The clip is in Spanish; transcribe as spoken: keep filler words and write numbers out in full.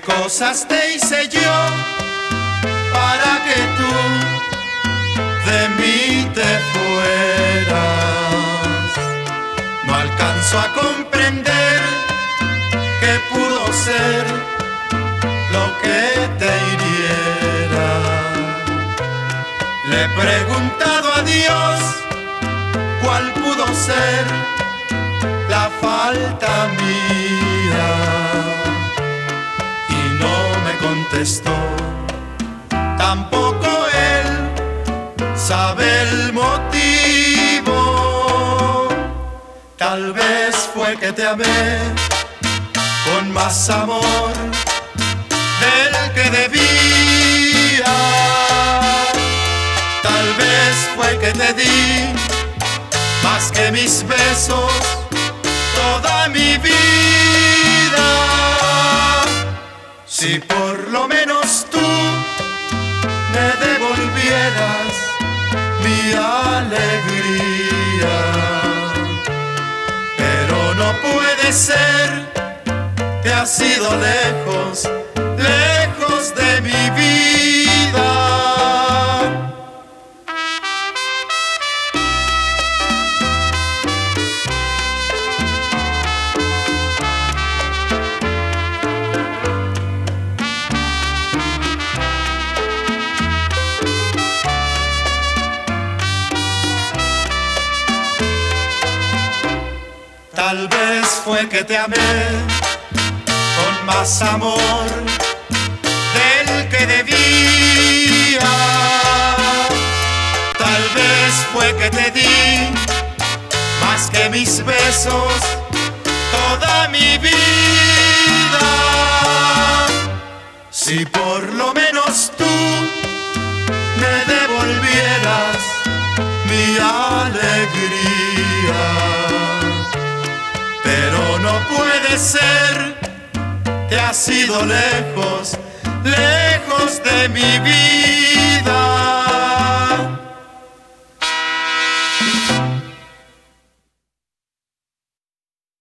cosas te hice yo para que tú de mí te fueras? No alcanzo a comprender qué pudo ser lo que te hiriera. Le he preguntado a Dios cuál pudo ser la falta mía y no me contestó. Tampoco él sabe el motivo. Tal vez fue que te amé con más amor del que debía. Tal vez fue que te di más que mis besos toda mi vida. Si por lo menos tú me devolvieras mi alegría, pero no puede ser, te has ido lejos, lejos de mi vida. Tal vez fue que te amé con más amor del que debía. Tal vez fue que te di más que mis besos toda mi vida. Si por lo menos tú me devolvieras mi alegría, pero no puede ser, te has ido lejos, lejos de mi vida.